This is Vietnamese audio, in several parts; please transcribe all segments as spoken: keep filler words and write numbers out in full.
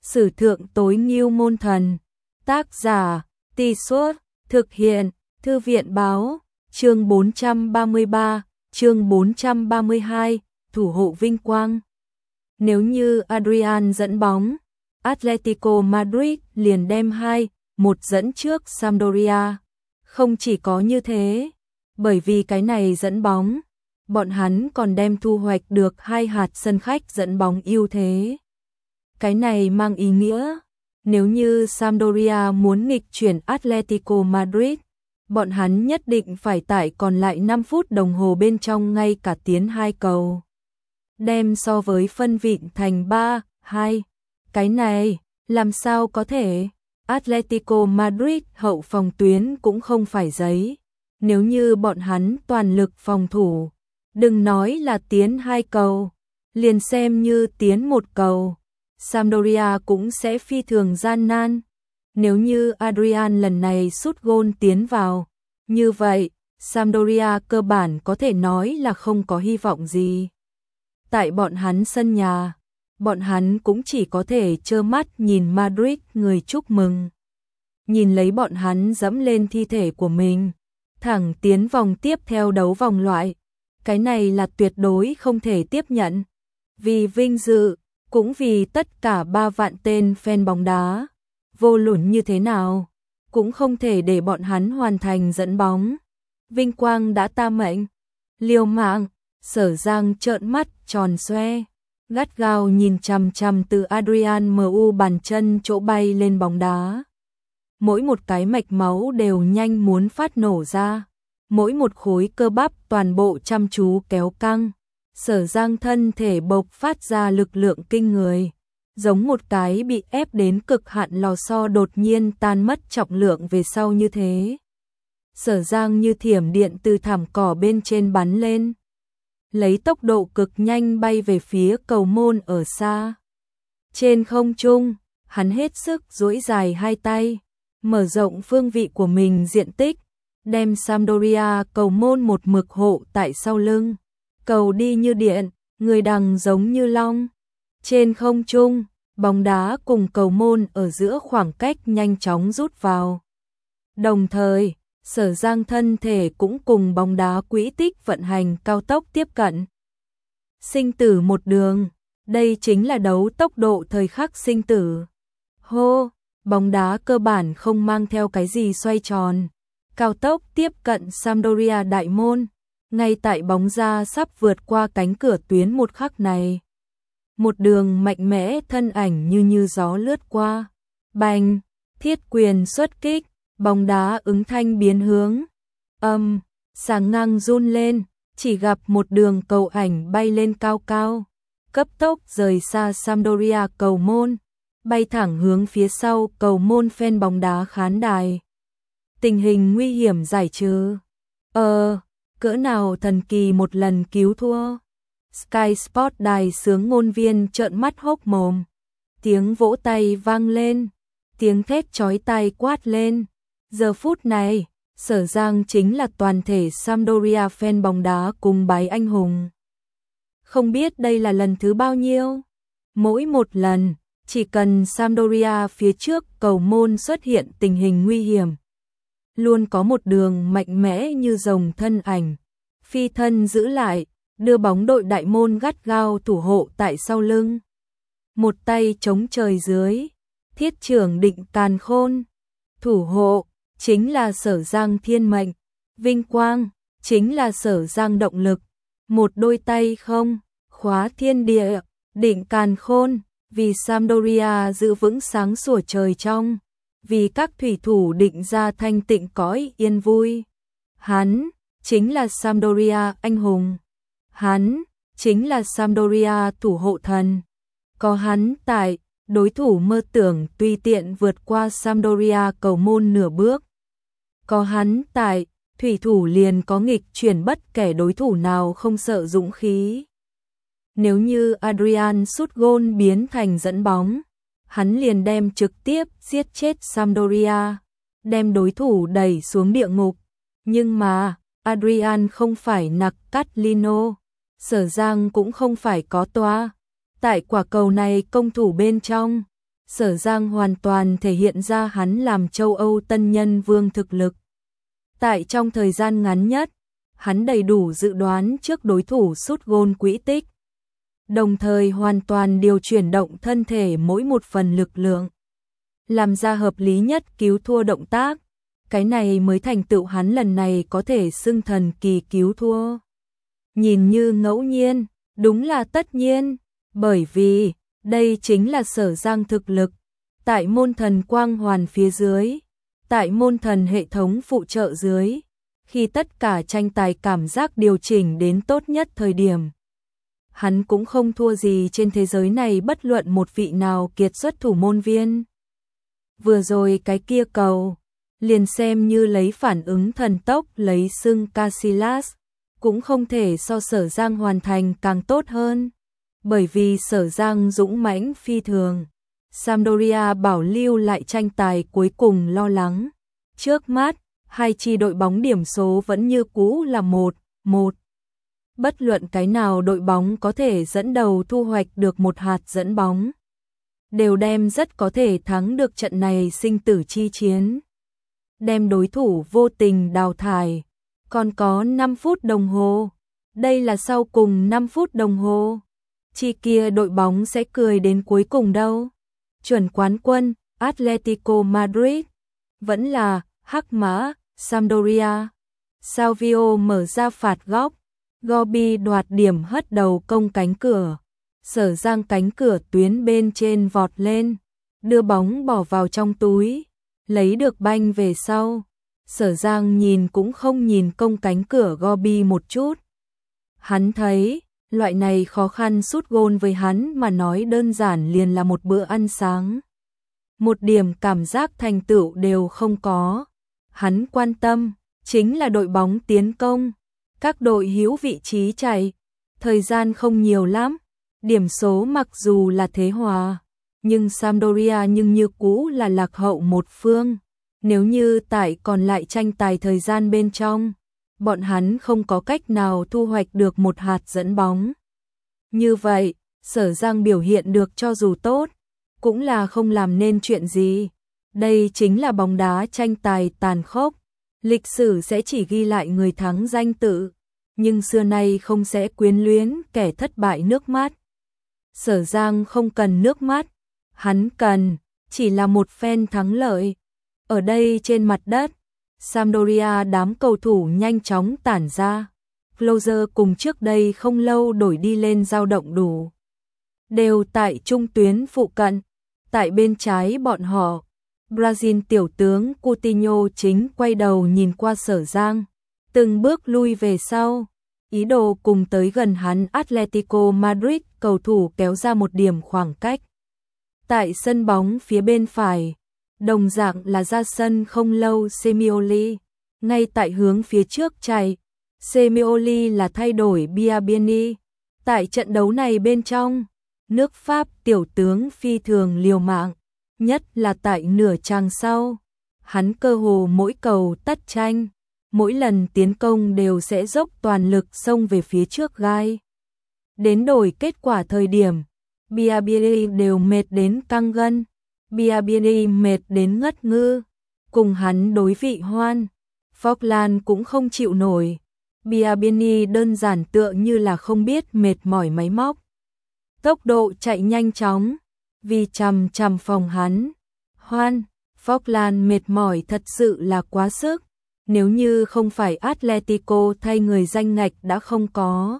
Sử thượng tối ngưu môn thần. Tác giả, Tì Suốt, thực hiện, Thư viện báo, chương bốn trăm ba mươi ba, chương bốn trăm ba mươi hai, thủ hộ vinh quang. Nếu như Adrian dẫn bóng, Atletico Madrid liền đem hai một dẫn trước Sampdoria. Không chỉ có như thế, bởi vì cái này dẫn bóng, bọn hắn còn đem thu hoạch được hai hạt sân khách dẫn bóng ưu thế. Cái này mang ý nghĩa, nếu như Sampdoria muốn nghịch chuyển Atletico Madrid, bọn hắn nhất định phải tại còn lại năm phút đồng hồ bên trong ngay cả tiến hai cầu. Đem so với phân vịn thành ba hai. Cái này, làm sao có thể? Atletico Madrid hậu phòng tuyến cũng không phải giấy. Nếu như bọn hắn toàn lực phòng thủ, đừng nói là tiến hai cầu, liền xem như tiến một cầu, Sampdoria cũng sẽ phi thường gian nan. Nếu như Adrian lần này sút gôn tiến vào, như vậy, Sampdoria cơ bản có thể nói là không có hy vọng gì. Tại bọn hắn sân nhà, bọn hắn cũng chỉ có thể trơ mắt nhìn Madrid người chúc mừng. Nhìn lấy bọn hắn dẫm lên thi thể của mình, thẳng tiến vòng tiếp theo đấu vòng loại. Cái này là tuyệt đối không thể tiếp nhận. Vì vinh dự, cũng vì tất cả ba vạn tên fan bóng đá, vô luận như thế nào, cũng không thể để bọn hắn hoàn thành dẫn bóng. Vinh quang đã ta mệnh. Liều mạng, Sở Giang trợn mắt tròn xoe, gắt gao nhìn chằm chằm từ Adrian em u bàn chân chỗ bay lên bóng đá. Mỗi một cái mạch máu đều nhanh muốn phát nổ ra, mỗi một khối cơ bắp toàn bộ chăm chú kéo căng. Sở Giang thân thể bộc phát ra lực lượng kinh người, giống một cái bị ép đến cực hạn lò xo đột nhiên tan mất trọng lượng về sau như thế. Sở Giang như thiểm điện từ thảm cỏ bên trên bắn lên, lấy tốc độ cực nhanh bay về phía cầu môn ở xa. Trên không trung, hắn hết sức duỗi dài hai tay, mở rộng phương vị của mình diện tích, đem Sampdoria cầu môn một mực hộ tại sau lưng. Cầu đi như điện, người đằng giống như long. Trên không trung, bóng đá cùng cầu môn ở giữa khoảng cách nhanh chóng rút vào. Đồng thời, Sở Giang thân thể cũng cùng bóng đá quỹ tích vận hành cao tốc tiếp cận. Sinh tử một đường, đây chính là đấu tốc độ thời khắc sinh tử. Hô, bóng đá cơ bản không mang theo cái gì xoay tròn, cao tốc tiếp cận Sampdoria đại môn. Ngay tại bóng ra sắp vượt qua cánh cửa tuyến một khắc này, một đường mạnh mẽ thân ảnh như như gió lướt qua. Bành, thiết quyền xuất kích, bóng đá ứng thanh biến hướng. Âm, sáng ngang run lên, chỉ gặp một đường cầu ảnh bay lên cao cao, cấp tốc rời xa Sampdoria cầu môn, bay thẳng hướng phía sau cầu môn fan bóng đá khán đài. Tình hình nguy hiểm giải trừ. Ờ... Cỡ nào thần kỳ một lần cứu thua. Sky Sport đài sướng ngôn viên trợn mắt hốc mồm. Tiếng vỗ tay vang lên, tiếng thét chói tai quát lên. Giờ phút này, Sở Giang chính là toàn thể Sampdoria fan bóng đá cùng bái anh hùng. Không biết đây là lần thứ bao nhiêu. Mỗi một lần, chỉ cần Sampdoria phía trước cầu môn xuất hiện tình hình nguy hiểm, luôn có một đường mạnh mẽ như rồng thân ảnh, phi thân giữ lại, đưa bóng đội đại môn gắt gao thủ hộ tại sau lưng. Một tay chống trời dưới, thiết trưởng định càn khôn, thủ hộ, chính là Sở Giang thiên mệnh, vinh quang, chính là Sở Giang động lực. Một đôi tay không, khóa thiên địa, định càn khôn, vì Sampdoria giữ vững sáng sủa trời trong. Vì các thủy thủ định ra thanh tịnh cõi yên vui. Hắn chính là Sampdoria anh hùng. Hắn chính là Sampdoria thủ hộ thần. Có hắn tại, đối thủ mơ tưởng tùy tiện vượt qua Sampdoria cầu môn nửa bước. Có hắn tại, thủy thủ liền có nghịch chuyển bất kể đối thủ nào không sợ dũng khí. Nếu như Adrian sút gôn biến thành dẫn bóng, hắn liền đem trực tiếp giết chết Sampdoria, đem đối thủ đẩy xuống địa ngục. Nhưng mà, Adrian không phải nặc cắt Lino, Sở Giang cũng không phải có toa. Tại quả cầu này công thủ bên trong, Sở Giang hoàn toàn thể hiện ra hắn làm châu Âu tân nhân vương thực lực. Tại trong thời gian ngắn nhất, hắn đầy đủ dự đoán trước đối thủ sút gôn quỹ tích, đồng thời hoàn toàn điều chuyển động thân thể mỗi một phần lực lượng, làm ra hợp lý nhất cứu thua động tác. Cái này mới thành tựu hắn lần này có thể xưng thần kỳ cứu thua. Nhìn như ngẫu nhiên, đúng là tất nhiên, bởi vì đây chính là Sở Giang thực lực. Tại môn thần quang hoàn phía dưới, tại môn thần hệ thống phụ trợ dưới, khi tất cả tranh tài cảm giác điều chỉnh đến tốt nhất thời điểm, hắn cũng không thua gì trên thế giới này bất luận một vị nào kiệt xuất thủ môn viên. Vừa rồi cái kia cầu, liền xem như lấy phản ứng thần tốc lấy xưng Casillas, cũng không thể so Sở Giang hoàn thành càng tốt hơn, bởi vì Sở Giang dũng mãnh phi thường. Sampdoria bảo lưu lại tranh tài cuối cùng lo lắng. Trước mắt, hai chi đội bóng điểm số vẫn như cũ là một một. Bất luận cái nào đội bóng có thể dẫn đầu thu hoạch được một hạt dẫn bóng, đều đem rất có thể thắng được trận này sinh tử chi chiến, đem đối thủ vô tình đào thải. Còn có năm phút đồng hồ, đây là sau cùng năm phút đồng hồ. Chi kia đội bóng sẽ cười đến cuối cùng đâu. Chuẩn quán quân, Atletico Madrid, vẫn là hắc mã, Sampdoria. Salvio mở ra phạt góc, Gobi đoạt điểm hất đầu công cánh cửa. Sở Giang cánh cửa tuyến bên trên vọt lên, đưa bóng bỏ vào trong túi, lấy được banh về sau. Sở Giang nhìn cũng không nhìn công cánh cửa Gobi một chút. Hắn thấy, loại này khó khăn sút gôn với hắn mà nói đơn giản liền là một bữa ăn sáng. Một điểm cảm giác thành tựu đều không có. Hắn quan tâm, chính là đội bóng tiến công. Các đội hữu vị trí chạy, thời gian không nhiều lắm. Điểm số mặc dù là thế hòa, nhưng Sampdoria nhưng như cũ là lạc hậu một phương. Nếu như tại còn lại tranh tài thời gian bên trong, bọn hắn không có cách nào thu hoạch được một hạt dẫn bóng. Như vậy, Sở Giang biểu hiện được cho dù tốt, cũng là không làm nên chuyện gì. Đây chính là bóng đá tranh tài tàn khốc. Lịch sử sẽ chỉ ghi lại người thắng danh tự, nhưng xưa nay không sẽ quyến luyến kẻ thất bại nước mắt. Sở Giang không cần nước mắt, hắn cần chỉ là một phen thắng lợi. Ở đây trên mặt đất, Sampdoria đám cầu thủ nhanh chóng tản ra. Closer cùng trước đây không lâu đổi đi lên dao động đủ. Đều tại trung tuyến phụ cận. Tại bên trái bọn họ, Brazil tiểu tướng Coutinho chính quay đầu nhìn qua Sở Giang, từng bước lui về sau, ý đồ cùng tới gần hắn Atletico Madrid cầu thủ kéo ra một điểm khoảng cách. Tại sân bóng phía bên phải, đồng dạng là ra sân không lâu Semioli, ngay tại hướng phía trước chạy. Semioli là thay đổi Biabiani. Tại trận đấu này bên trong, nước Pháp tiểu tướng phi thường liều mạng, nhất là tại nửa trang sau. Hắn cơ hồ mỗi cầu tất tranh, mỗi lần tiến công đều sẽ dốc toàn lực xông về phía trước gai. Đến đổi kết quả thời điểm, Biabiani đều mệt đến căng gân, Biabiani mệt đến ngất ngư. Cùng hắn đối vị Hoan, Falkland cũng không chịu nổi. Biabiani đơn giản tựa như là không biết mệt mỏi máy móc. Tốc độ chạy nhanh chóng, vì chằm chằm phòng hắn. Hoan, Falkland mệt mỏi thật sự là quá sức. Nếu như không phải Atletico thay người danh ngạch đã không có.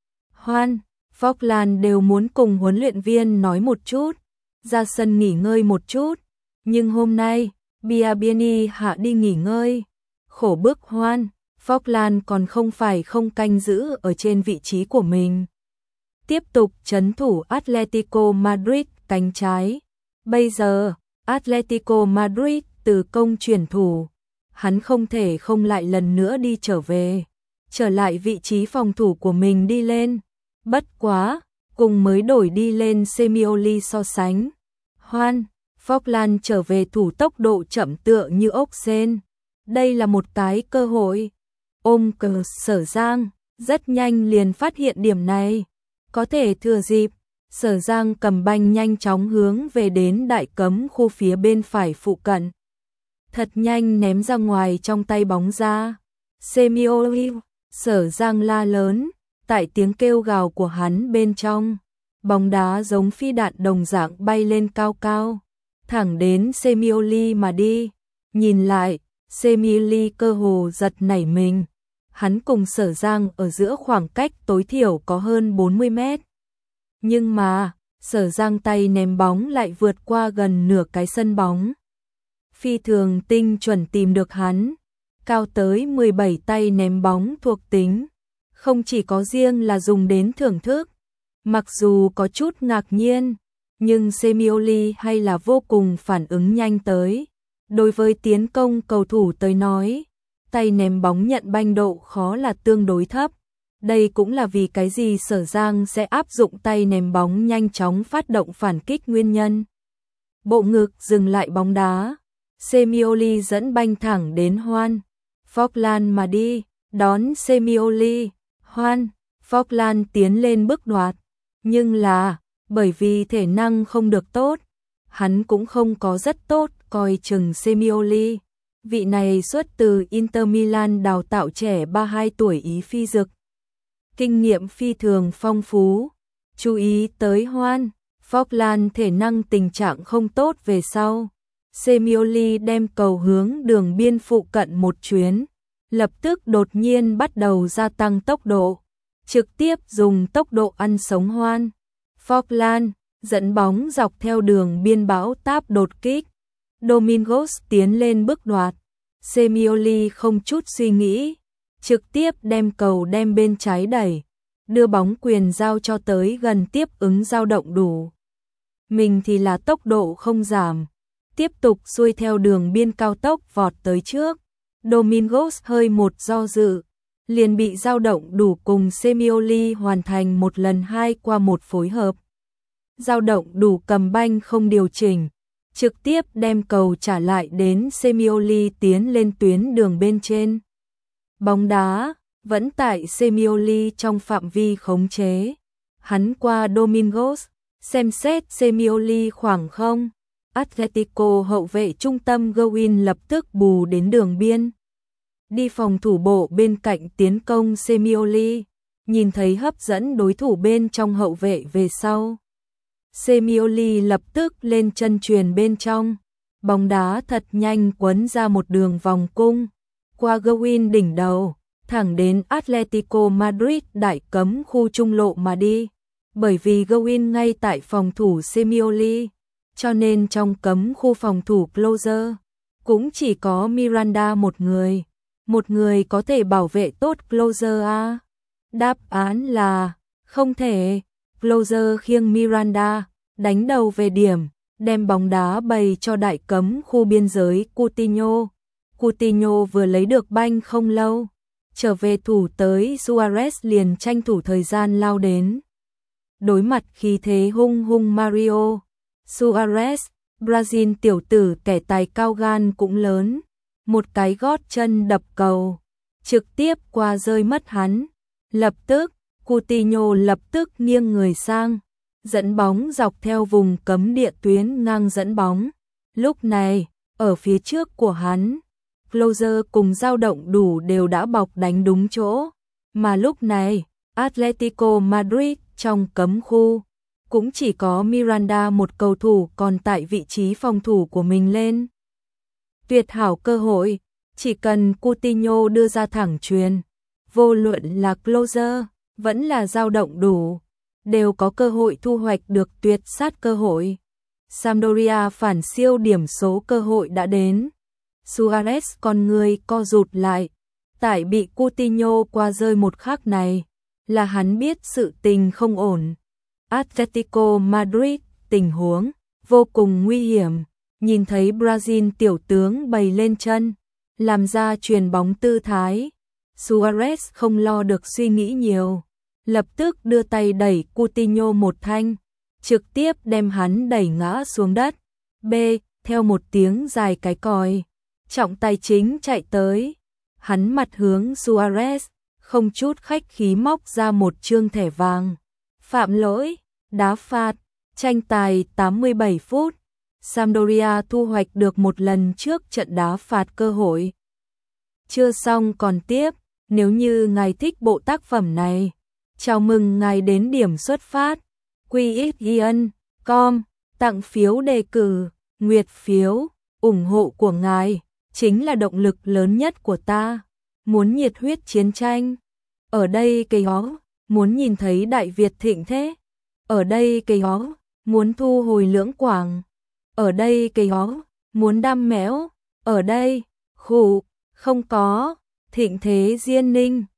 Hoan, Falkland đều muốn cùng huấn luyện viên nói một chút, ra sân nghỉ ngơi một chút. Nhưng hôm nay, Biabiani hạ đi nghỉ ngơi. Khổ bức Hoan, Falkland còn không phải không canh giữ ở trên vị trí của mình. Tiếp tục trấn thủ Atletico Madrid cánh trái. Bây giờ, Atletico Madrid từ công chuyển thủ. Hắn không thể không lại lần nữa đi trở về. Trở lại vị trí phòng thủ của mình đi lên. Bất quá, cùng mới đổi đi lên Semioli so sánh. Hoan, Falkland trở về thủ tốc độ chậm tựa như ốc sên. Đây là một cái cơ hội. Ôm cờ Sở Giang, rất nhanh liền phát hiện điểm này. Có thể thừa dịp, Sở Giang cầm banh nhanh chóng hướng về đến đại cấm khu phía bên phải phụ cận. Thật nhanh ném ra ngoài trong tay bóng ra. Semioli, Sở Giang la lớn, tại tiếng kêu gào của hắn bên trong. Bóng đá giống phi đạn đồng dạng bay lên cao cao, thẳng đến Semioli mà đi. Nhìn lại, Semioli cơ hồ giật nảy mình. Hắn cùng Sở Giang ở giữa khoảng cách tối thiểu có hơn bốn mươi mét. Nhưng mà, Sở Giang tay ném bóng lại vượt qua gần nửa cái sân bóng. Phi thường tinh chuẩn tìm được hắn, cao tới mười bảy tay ném bóng thuộc tính. Không chỉ có riêng là dùng đến thưởng thức, mặc dù có chút ngạc nhiên, nhưng Semioli hay là vô cùng phản ứng nhanh tới. Đối với tiến công cầu thủ tới nói, tay ném bóng nhận banh độ khó là tương đối thấp. Đây cũng là vì cái gì Sở Giang sẽ áp dụng tay ném bóng nhanh chóng phát động phản kích nguyên nhân. Bộ ngực dừng lại bóng đá, Semioli dẫn banh thẳng đến Juan Forlán mà đi, đón Semioli. Juan Forlán tiến lên bước đoạt, nhưng là bởi vì thể năng không được tốt, hắn cũng không có rất tốt coi chừng Semioli. Vị này xuất từ Inter Milan đào tạo trẻ ba mươi hai tuổi Ý phi dực. Kinh nghiệm phi thường phong phú. Chú ý tới Juan Forlán thể năng tình trạng không tốt về sau. Semioli đem cầu hướng đường biên phụ cận một chuyến, lập tức đột nhiên bắt đầu gia tăng tốc độ, trực tiếp dùng tốc độ ăn sống Juan Forlán, dẫn bóng dọc theo đường biên bão táp đột kích. Domingos tiến lên bước đoạt, Semioli không chút suy nghĩ, trực tiếp đem cầu đem bên trái đẩy, đưa bóng quyền giao cho tới gần tiếp ứng dao động đủ. Mình thì là tốc độ không giảm, tiếp tục xuôi theo đường biên cao tốc vọt tới trước. Domingos hơi một do dự, liền bị dao động đủ cùng Semioli hoàn thành một lần hai qua một phối hợp. Dao động đủ cầm banh không điều chỉnh, trực tiếp đem cầu trả lại đến Semioli tiến lên tuyến đường bên trên. Bóng đá vẫn tại Semioli trong phạm vi khống chế. Hắn qua Domingos, xem xét Semioli khoảng không. Atletico hậu vệ trung tâm Gowin lập tức bù đến đường biên, đi phòng thủ bộ bên cạnh tiến công Semioli, nhìn thấy hấp dẫn đối thủ bên trong hậu vệ về sau. Semioli lập tức lên chân chuyền bên trong, bóng đá thật nhanh quấn ra một đường vòng cung, qua Gowin đỉnh đầu, thẳng đến Atletico Madrid đại cấm khu trung lộ mà đi. Bởi vì Gowin ngay tại phòng thủ Semioli, cho nên trong cấm khu phòng thủ Closer, cũng chỉ có Miranda một người. Một người có thể bảo vệ tốt Closer à? Đáp án là không thể. Closer khiêng Miranda, đánh đầu về điểm, đem bóng đá bày cho đại cấm khu biên giới Coutinho. Coutinho vừa lấy được banh không lâu, trở về thủ tới Suarez liền tranh thủ thời gian lao đến. Đối mặt khí thế hung hung Mario, Suarez, Brazil tiểu tử kẻ tài cao gan cũng lớn, một cái gót chân đập cầu, trực tiếp qua rơi mất hắn. Lập tức, Coutinho lập tức nghiêng người sang, dẫn bóng dọc theo vùng cấm địa tuyến ngang dẫn bóng. Lúc này, ở phía trước của hắn, Closer cùng dao động đủ đều đã bọc đánh đúng chỗ, mà lúc này, Atletico Madrid trong cấm khu, cũng chỉ có Miranda một cầu thủ còn tại vị trí phòng thủ của mình lên. Tuyệt hảo cơ hội, chỉ cần Coutinho đưa ra thẳng chuyền, vô luận là Closer, vẫn là dao động đủ, đều có cơ hội thu hoạch được tuyệt sát cơ hội. Sampdoria phản siêu điểm số cơ hội đã đến. Suarez con người co rụt lại, tại bị Coutinho qua rơi một khắc này, là hắn biết sự tình không ổn. Atletico Madrid, tình huống vô cùng nguy hiểm, nhìn thấy Brazil tiểu tướng bày lên chân, làm ra chuyền bóng tư thái. Suarez không lo được suy nghĩ nhiều, lập tức đưa tay đẩy Coutinho một thanh, trực tiếp đem hắn đẩy ngã xuống đất. B, theo một tiếng dài cái còi, trọng tài chính chạy tới, hắn mặt hướng Suarez, không chút khách khí móc ra một trương thẻ vàng. Phạm lỗi, Đá phạt, tranh tài tám mươi bảy phút. Sampdoria thu hoạch được một lần trước trận đá phạt cơ hội. Chưa xong còn tiếp, nếu như ngài thích bộ tác phẩm này, chào mừng ngài đến điểm xuất phát quy x ion chấm com, tặng phiếu đề cử, nguyệt phiếu, ủng hộ của ngài chính là động lực lớn nhất của ta. Muốn nhiệt huyết chiến tranh, ở đây cây ó, muốn nhìn thấy Đại Việt thịnh thế, ở đây cây ó, muốn thu hồi Lưỡng Quảng, ở đây cây ó, muốn đam mẽo, ở đây, khủ, không có, thịnh thế Diên Ninh.